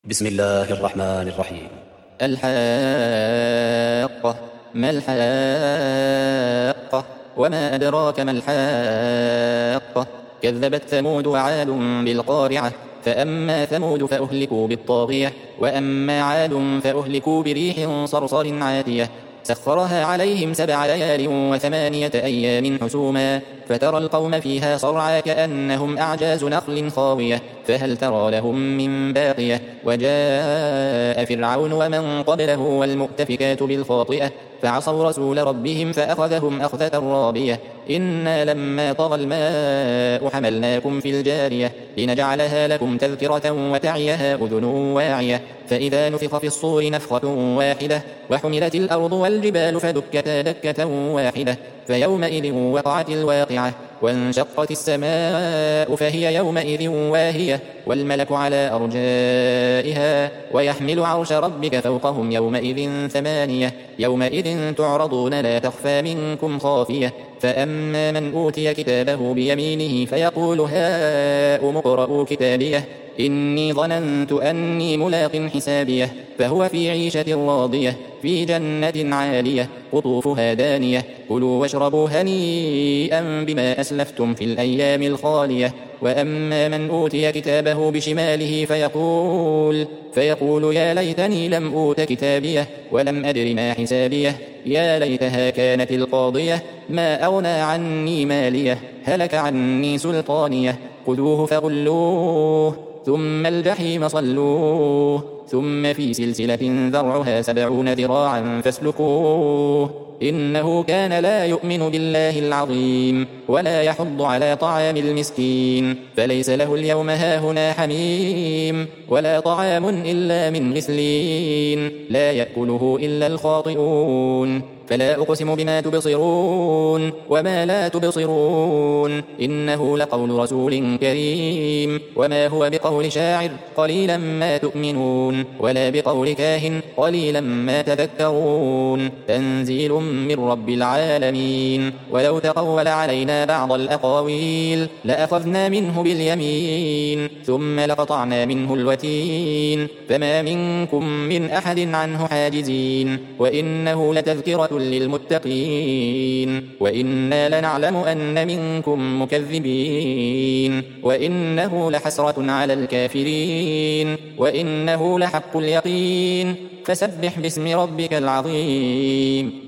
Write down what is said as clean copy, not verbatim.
بسم الله الرحمن الرحيم. الحاقة. ما الحاقة؟ وما أدراك ما الحاقة؟ كذبت ثمود وعاد بالقارعة. فأما ثمود فأهلكوا بالطاغية، وأما عاد فأهلكوا بريح صرصر عاتية سخرها عليهم 7 ليال و8 أيام حسوما، فترى القوم فيها صرعى كأنهم أعجاز نخل خاوية، فهل ترى لهم من باقية. وجاء فرعون ومن قبله والمؤتفكات بالخاطئة فعصوا رسول ربهم فأخذهم أخذة رابية. إنا لما طغى الماء حملناكم في الجارية لنجعلها لكم تذكرة وتعيها أذن واعية. فإذا نفخ في الصور نفخة واحدة وحملت الأرض والجبال فدكتا دكة واحدة فيومئذ وقعت الواقعة وانشقت السماء فهي يومئذ واهية والملك على أرجائها ويحمل عرش ربك فوقهم يومئذ 8 يومئذ تعرضون لا تخفى منكم خافية. فأما من أوتي كتابه بيمينه فيقول هاؤم اقرءوا كتابيه إني ظننت أني ملاق حسابيه فهو في عيشة راضية في جنة عالية قطوفها دانية كلوا واشربوا هنيئا بما أسلفتم في الأيام الخالية. وأما من أوتي كتابه بشماله فيقول يا ليتني لم أوت كتابيه ولم أدر ما حسابيه يا ليتها كانت القاضية ما أغنى عني ماليه هلك عني سلطانيه خذوه فغلوه ثم الجحيم صلوه ثم في سلسلة ذرعها 70 ذراعا فاسلكوه إنه كان لا يؤمن بالله العظيم ولا يحض على طعام المسكين فليس له اليوم هاهنا حميم ولا طعام إلا من غسلين لا يأكله إلا الخاطئون. فلا أقسم بما تبصرون وما لا تبصرون إنه لقول رسول كريم وما هو بقول شاعر قليلا ما تؤمنون ولا بقول كاهن قليلا ما تذكرون تنزيل من رب العالمين. ولو تقول علينا بعض الأقاويل لأخذنا منه باليمين ثم لقطعنا منه الوتين فما منكم من أحد عنه حاجزين وإنه لتذكرة للمتقين وإنا لنعلم أن منكم مكذبين وإنه لحسرة على الكافرين وإنه لحق اليقين فسبح باسم ربك العظيم.